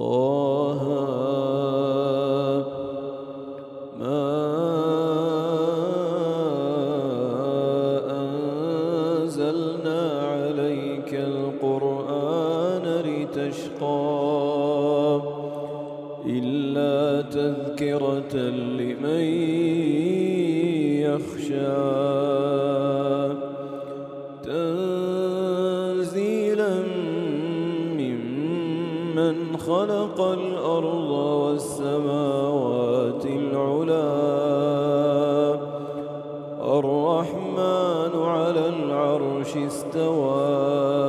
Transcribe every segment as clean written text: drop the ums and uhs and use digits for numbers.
طه ما أنزلنا عليك القرآن لتشقى إلا تذكرة لمن يخشى تنزيلا ممن خلق الأرض والسماوات العلى الرحمن على العرش استوى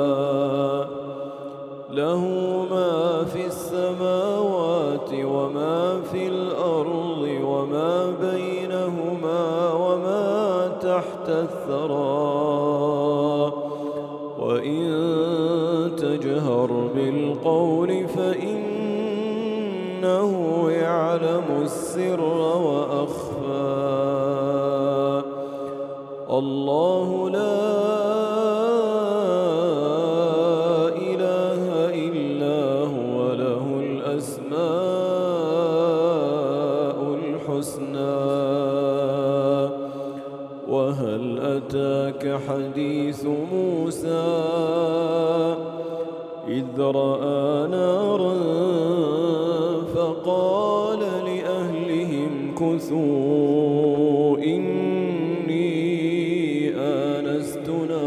له ما في السماوات وما في الأرض وما بينهما وما تحت الثرى وإن تجهر بالقول فإنه يعلم السر وأخفى الله لا إله إلا هو له الأسماء الحسنى وهل أتاك حديث موسى إذ رأى نارا فقال لأهلهم كثوا إني آنست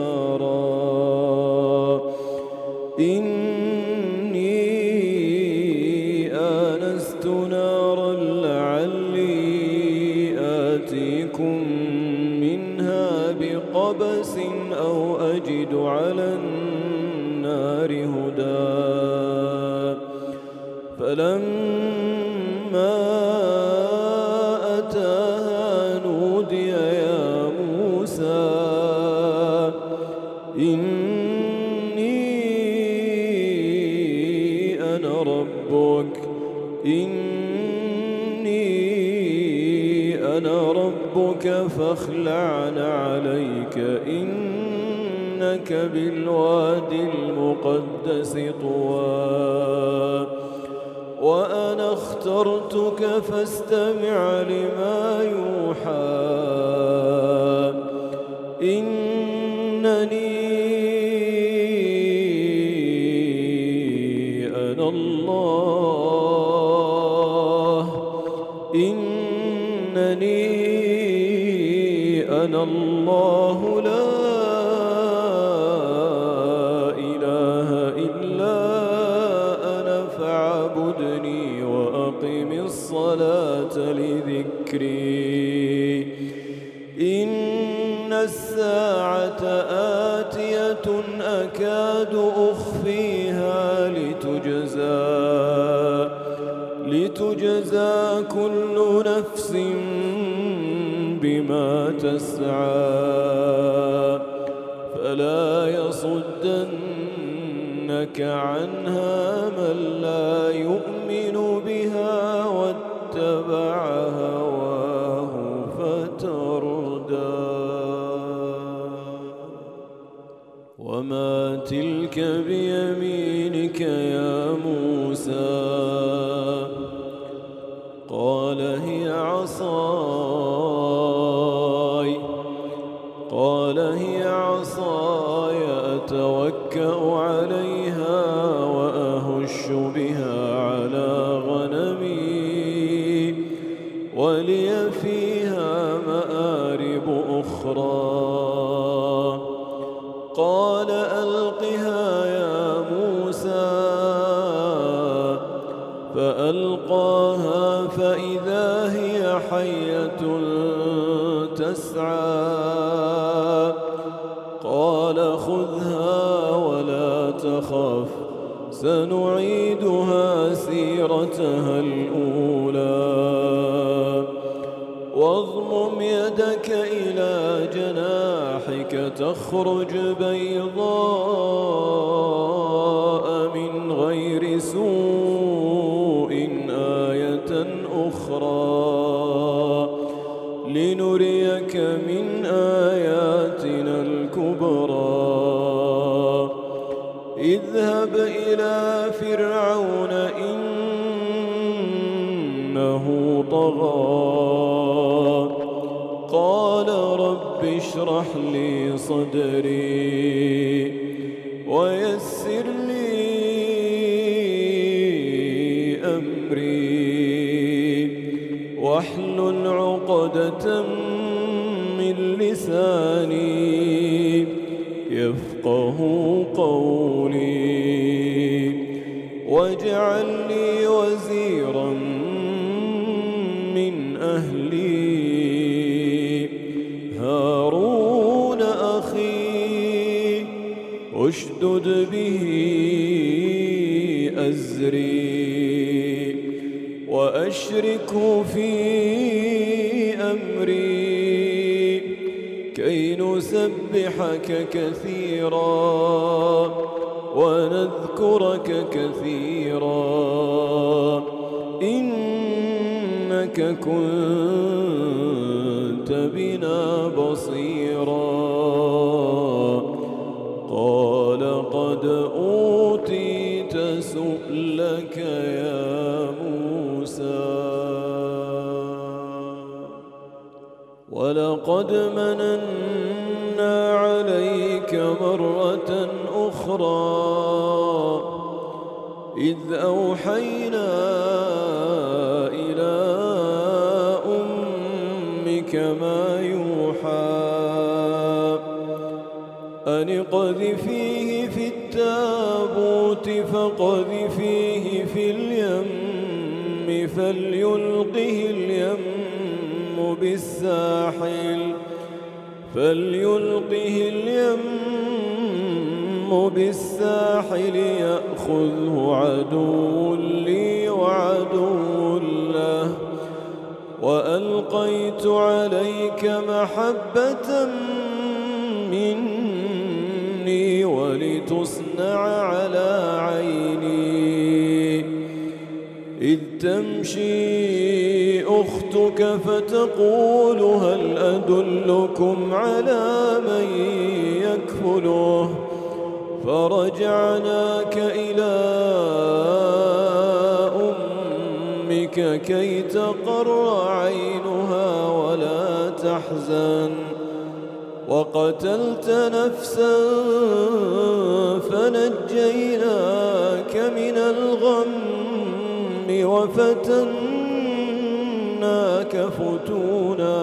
نارا لعلي آتيكم منها بقبس أو أجد على النار هدى فلما أتاها نودي يا موسى إني أنا ربك فاخلع عليك إنك بالوادي المقدس طوى وأنا اخترتك فاستمع لما يوحى إنني أنا الله لا إله إلا أنا فاعبدني وأقم الصلاة لذكري إن الساعة آتية أكاد أخفيها لتجزى كل نفس بما تسعى فلا يصدنك عنها من لا يؤمن بها واتبع هواه فتردى وما تلك بيمينك يا موسى قال هي عصاي أتوكأ عليها وأهش بها على غنمي ولي فيها مآرب أخرى قال ألقها يا موسى فألقاها فإذا هي حية تسعى قال خذها ولا تخف سنعيدها سيرتها الأولى واضمم يدك إلى جناحك تخرج بيضاء من غير سوء آية أخرى لنريك من آياتنا الكبرى اذهب إلى فرعون طغى قال رب اشرح لي صدري ويسر لي أمري واحلل عقدة من لساني يفقه قولي واجعل لي وزيرا من أهلي هارون أخي اشدد به أزري وأشركه في أمري كي نسبحك كثيرا ونذكرك كثيرا إنك كنت بنا بصيرا قال قد أوتيت سؤلك يا موسى ولقد مننا عليك مرة أخرى إذ أوحينا إلى أمك ما يوحى أن اقذفيه في التابوت فاقذفيه في اليم فليلقه اليم بالساحل يأخذه عدو لي وعدو له وألقيت عليك محبة مني ولتصنع على عيني إذ تمشي أختك فتقول هل أدلكم على من يكفله فرجعناك إلى أمك كي تقر عينها ولا تحزن وقتلت نفسا فنجيناك من الغم وفتناك فتونا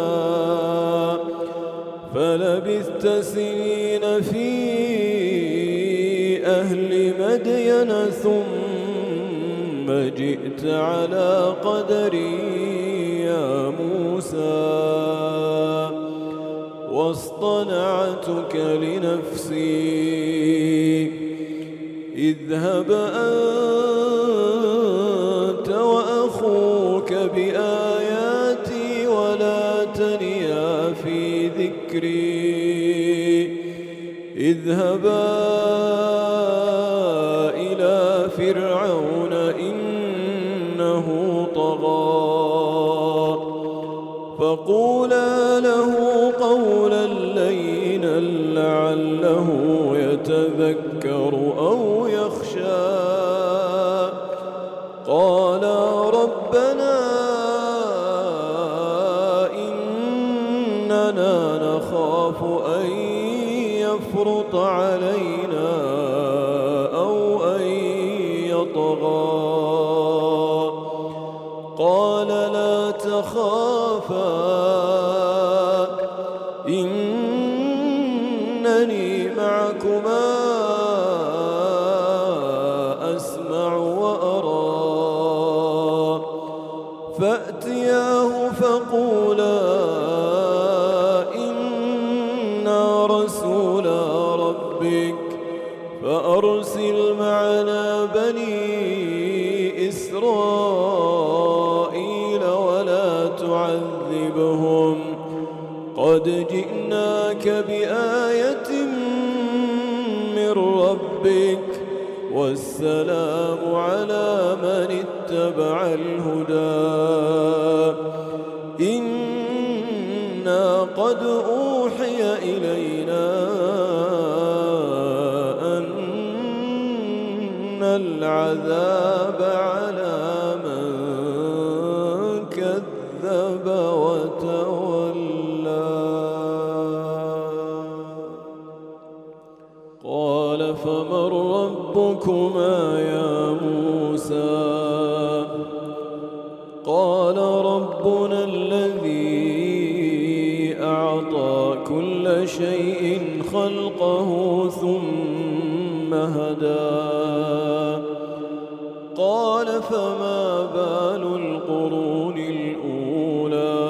فلبثت سنين في أهل مدين ثم جئت على قدري يا موسى واصطنعتك لنفسي اذهب أنت وأخوك بآياتي ولا تنيا في ذكري اذهبا إلى فرعون إنه طغى فقولا له قولا لينا لعله يتذكر أو يخشى قالا ربنا إننا نخاف أن يفرط علينا أو أن يطغى قال لا تخافا إنني معكما أسمع وأرى فأتياه فقولا إنا رسولا ربك فأرسل معنا بني إسرائيل ولا تعذبهم قد جئناك بآية من ربك والسلام على من اتبع الهدى إنا قد أوحي إلينا أن العذاب على من كذب قال فما بال القرون الأولى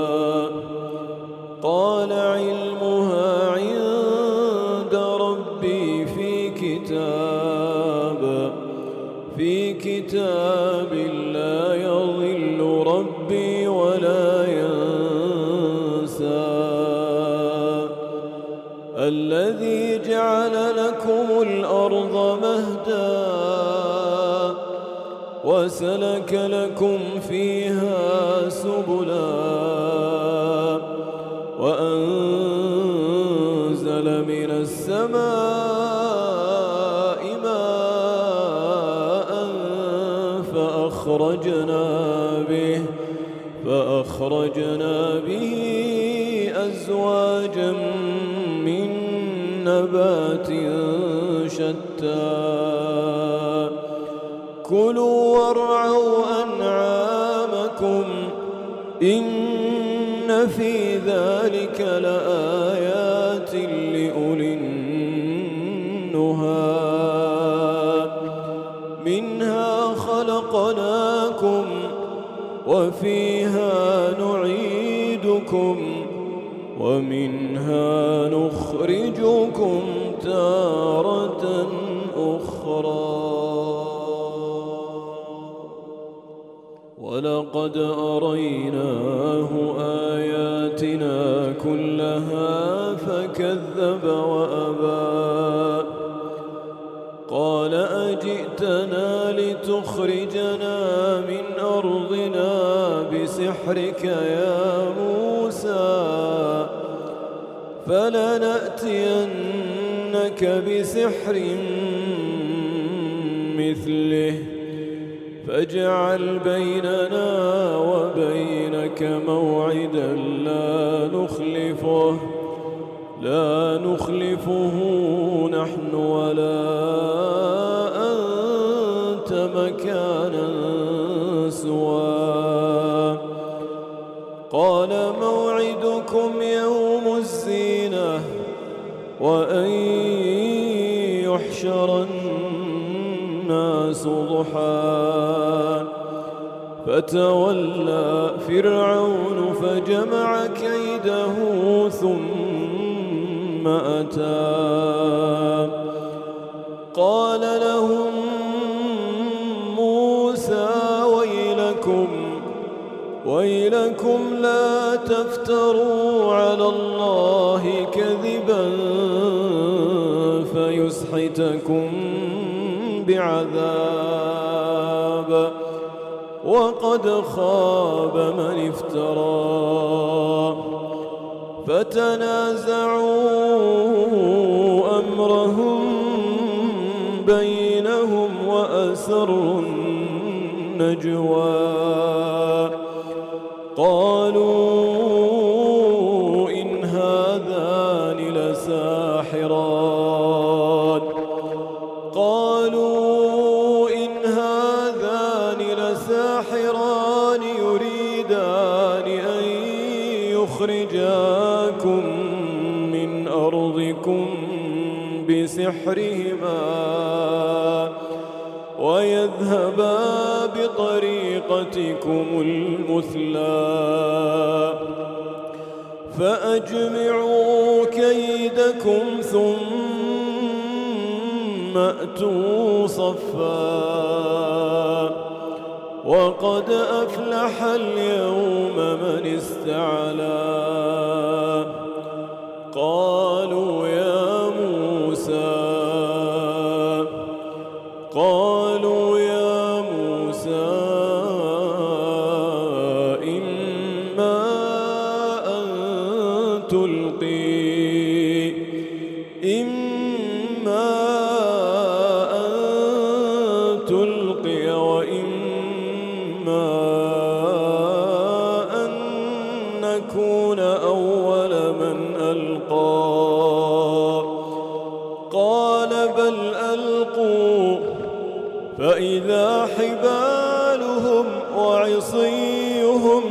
قال علمها عند ربي في كتاب لا يضل ربي ولا ينسى الذي جعل لكم الأرض مهدا وسلك لكم فيها سبلا وأنزل من السماء ماء فأخرجنا به أزواجا من نبات شتى كلوا وارعوا أنعامكم إن في ذلك لآيات لأولي النهى منها خلقناكم وفيها نعيدكم ومنها نخرجكم تارة أخرى ولقد أريناه آياتنا كلها فكذب وأبى قال أجئتنا لتخرجنا من أرضنا بسحرك يا موسى فلنأتينك بسحر مثله فاجعل بيننا وبينك موعدا لا نخلفه نحن ولا أنت مكانا سوى قال موعدكم يوم الزينة وأن يحشر الناس ضحى فتولى فرعون فجمع كيده ثم أتى قال لهم موسى ويلكم لا تفتروا على الله كذبا فيسحتكم بعذاب وقد خاب من افترى فتنازعوا أمرهم بينهم وأسروا النجوى قالوا إن هذان لساحران يريدان أن يخرجاكم من أرضكم بسحرهما ويذهبا بطريقتكم المثلى فأجمعوا كيدكم ثم أتوا صفا وقد أفلح اليوم من استعلى قالوا يا موسى إما أن تلقي وإما أن نكون أول من ألقى قال بل ألقوا فإذا حبالهم وعصيهم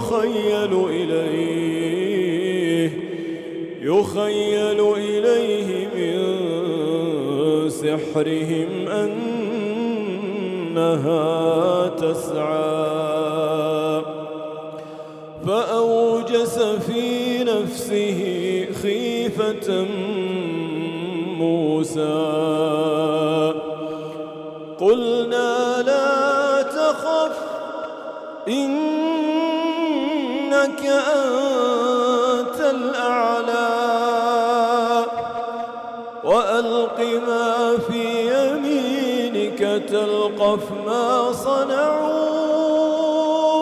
يخيل إليه من سحرهم إنها تسعى فأوجس في نفسه خيفة موسى قلنا لا تخف إنك أنت الأعلى وألق ما في يمينك تلقف ما صنعوا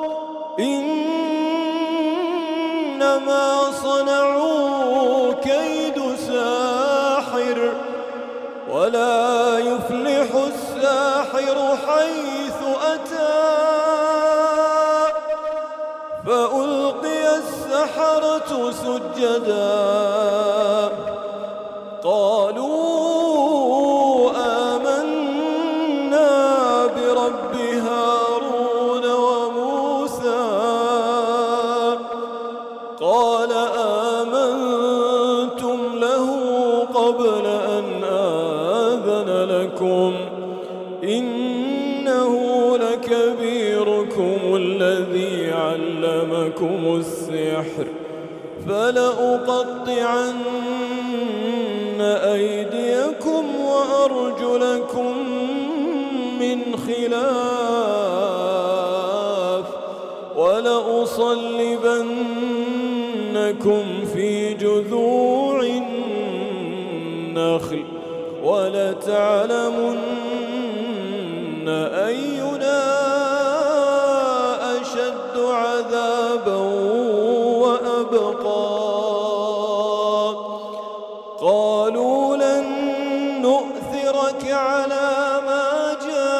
إنما صنعوا كيد ساحر ولا يفلح الساحر حيث أتى فألقي السحرة سجدا قالوا آمنا برب هارون وموسى قال آمنتم له قبل أن آذن لكم إنه لكبيركم الذي علمكم السحر فلأقطعن أيديكم وأرجلكم من خلاف ولأصلبنكم في جذوع النخل ولتعلمن أينا أشد عذابا وأبقى قالوا لن نؤثرك على ما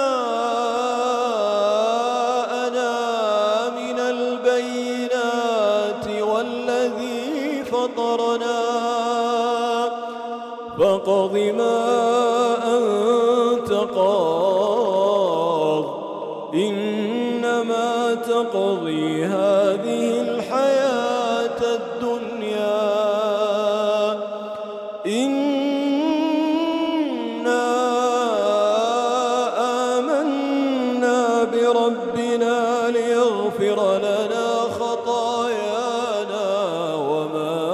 جاءنا من البينات والذي فطرنا فاقض ما أنت قاض إنما تقضي هذه الحياة الدنيا إنا آمنا بربنا ليغفر لنا خطايانا وما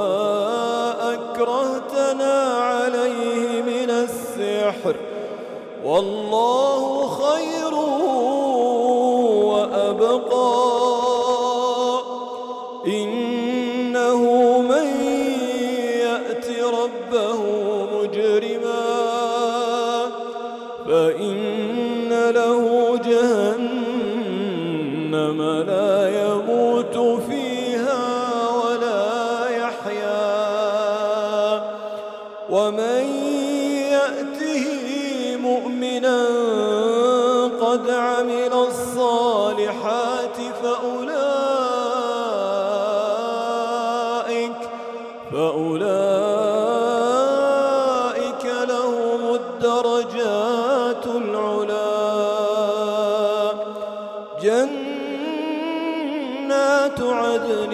أكرهتنا عليه من السحر والله خير وأبقى إنه من يأت ربه مجرما فإن له جهنم لا يموت فيها ولا يحيا ومن يأته مؤمنا قد عمل الصالحات فأولئك لهم الدرجات العلى جنات عدن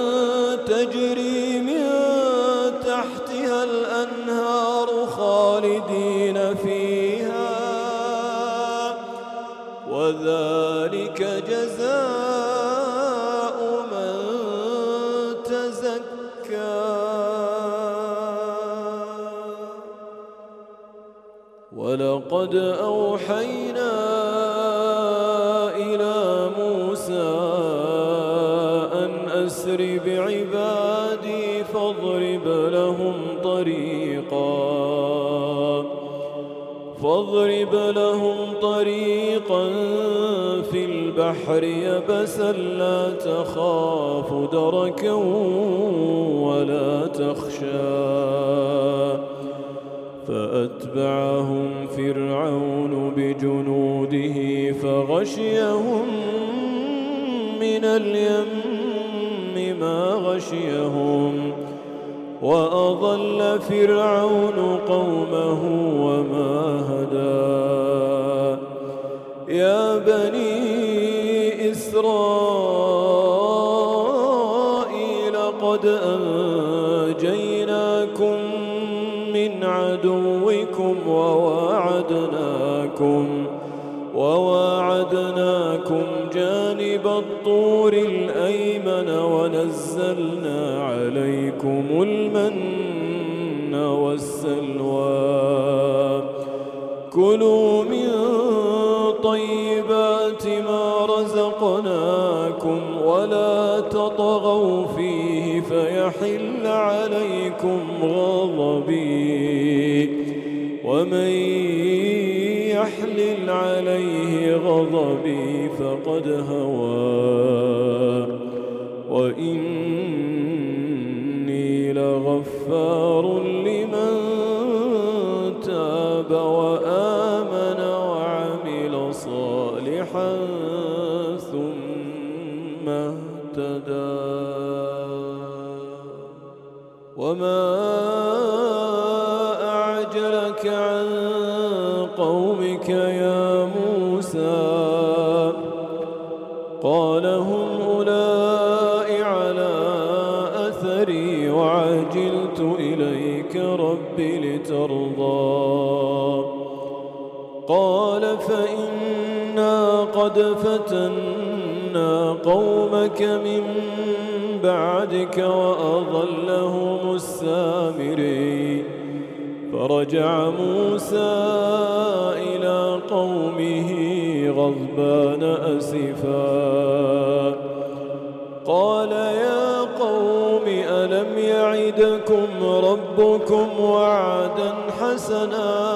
تجري من تحتها الأنهار خالدين فيها وذلك جزاء من تزكى ولقد أوحينا إلى موسى أن أسر بعبادي فاضرب لهم طريقا في البحر يبسا لا تخاف دركا ولا تخشى فأتبعهم فرعون بجنوده فغشيهم من اليم ما غشيهم وأضل فرعون قومه وما هدى يا بني إسرائيل قد أنجيناكم من عدوكم وواعدناكم جانب الطور الأيمن ونزلنا عليكم المن والسلوى كلوا من طيبات ما رزقناكم ولا تطغوا فيه فيحل عليكم غضبي ومن يحلل عليه غضبي فقد هوى وإني لغفار لمن تاب وآمن وعمل صالحا ثم اهتدى وما أعجلك عن قومك يا موسى قال هم أولئك على أثري وعجلت إليك رب لترضى قال فإنا قد فتنا قومك من بعدك وأضلهم السامري فرجع موسى إلى قومه غضبان أسفا قال يا قوم ألم يعدكم ربكم وعدا حسنا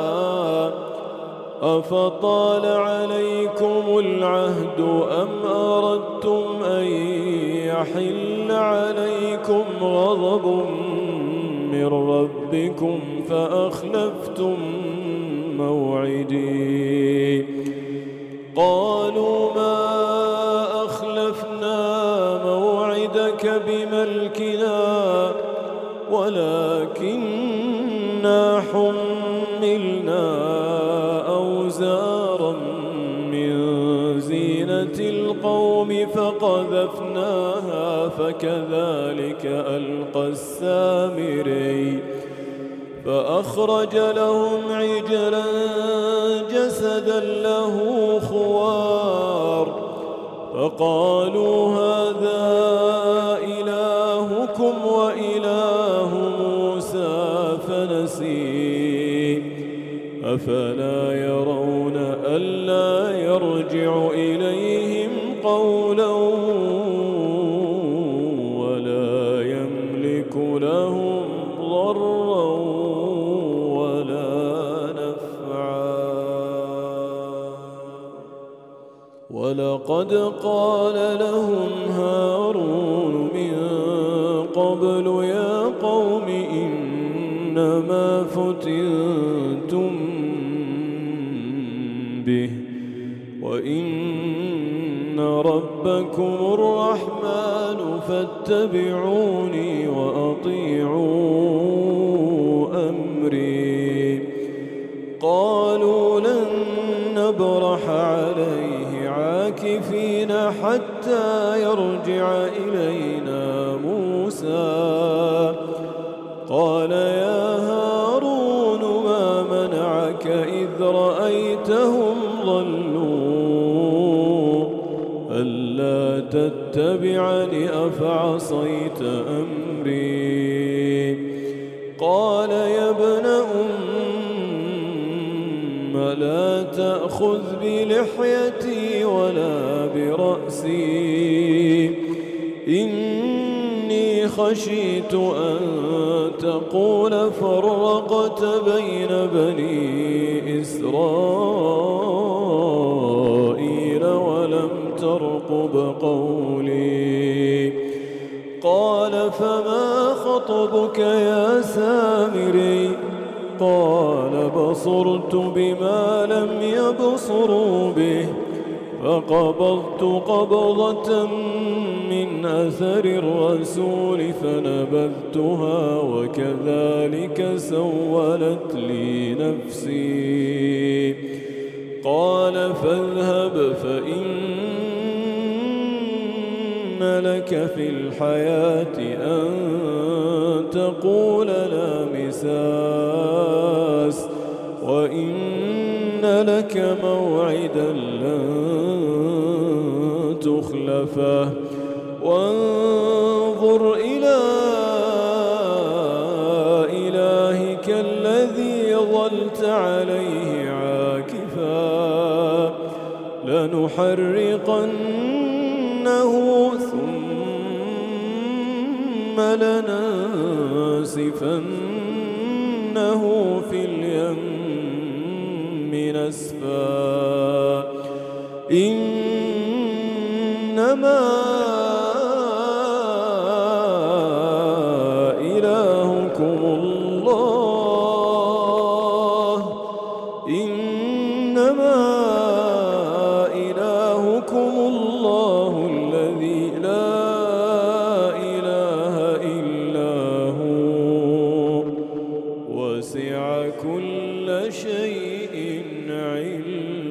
أفطال عليكم العهد أم أردتم أن يحل عليكم غضب من ربكم فأخلفتم موعدي قالوا ما أخلفنا موعدك بملكنا ولكننا حملنا أوزارا من زينة القوم فقذفناها فكذلك ألقى السامري فأخرج لهم عجلا جسدا له خوار فقالوا هذا إلهكم وإله موسى فنسي أفلا يرون ألا يرجع إليهم قولا ولا يملك لهم ضرا ولا نفعا ولقد قال لهم هارون من قبل يا قوم إنما فتنتم به وإن ربكم الرحمن فاتبعوني وأطيعوا أمري قالوا لن نبرح عليه عاكفين حتى يرجع إلينا موسى قال يا هارون ما منعك إذ رأيتهم ضلوا ألا تتبعني أفعصيت أمري قال يا ابن لا تأخذ بلحيتي ولا برأسي إني خشيت أن تقول فرقت بين بني إسرائيل ولم ترقب قولي قال فما خطبك يا سامري قال بصرت بما لم يبصروا به فقبضت قبضة من أثر الرسول فنبذتها وكذلك سولت لي نفسي قال فاذهب فإن لك في الحياة أن تقول لا مساس وإن لك موعدا لن تخلفه وانظر إلى إلهك الذي ظلت عليه عاكفا لنحرقنه ثم لننسفنه في اليم نسفا إنما إلهكم الله إنما إلهكم الله الذي لا إله إلا هو وسع كل شيء علما.